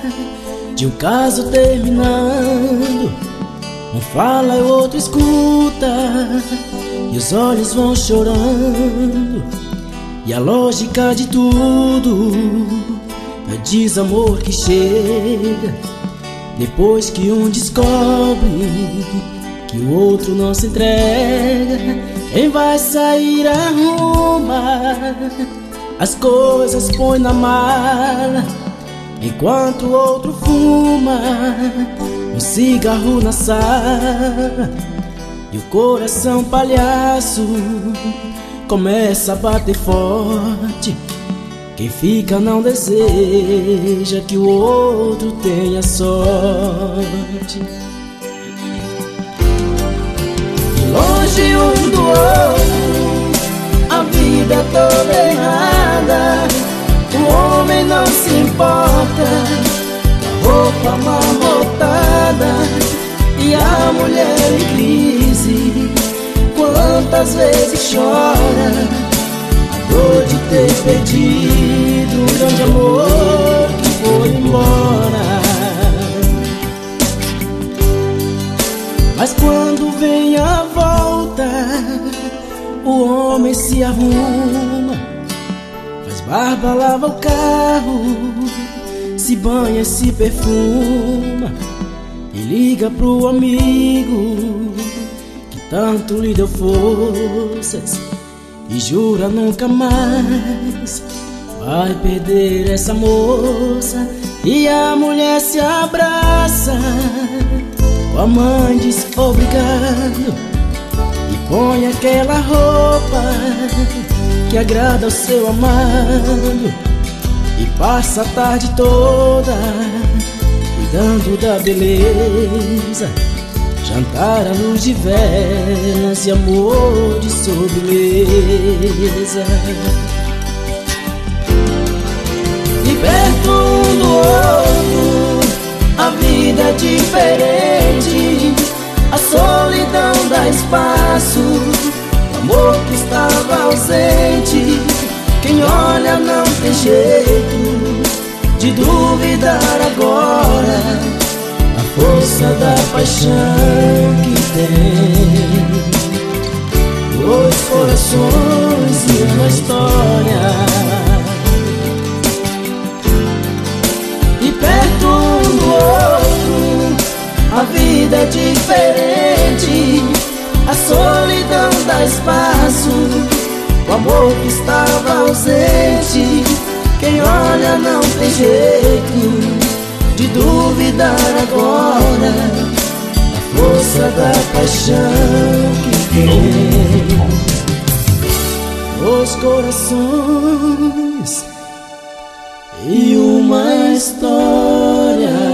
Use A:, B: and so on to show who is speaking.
A: de um caso terminando. Um fala e o outro escuta, e os olhos vão chorando. E a lógica de tudo é desamor que chega depois que um descobre que o outro não se entrega. Quem vai sair arruma as coisas, põe na mala, enquanto o outro fuma um cigarro na sala. E o coração palhaço começa a bater forte. Quem fica não deseja que o outro tenha sorte. E longe um do outro, a vida é toda errada. O homem não se importa com a roupa amarrotada, e a mulher em crise quantas vezes chora a dor de ter perdido um grande amor que foi embora. Mas quando vem a volta, o homem se arruma, faz barba, lava o carro, se banha, se perfuma e liga pro amigo que tanto lhe deu forças e jura nunca mais vai perder essa moça. E a mulher se abraça com a mãe diz obrigado e põe aquela roupa que agrada ao seu amado, e passa a tarde toda cuidando da beleza, jantar à luz de velas e amor de sobremesa. E perto um do outro, a vida é diferente. A solidão dá espaço, o amor que estava ausente. Quem olha não tem jeito de duvidar agora a força da paixão que tem. Dois corações e uma história. E perto um do outro, a vida é diferente. A solidão dá espaço, o amor que estava ausente. Quem olha não tem jeito de duvidar agora a força da paixão que tem. Dois corações e uma história.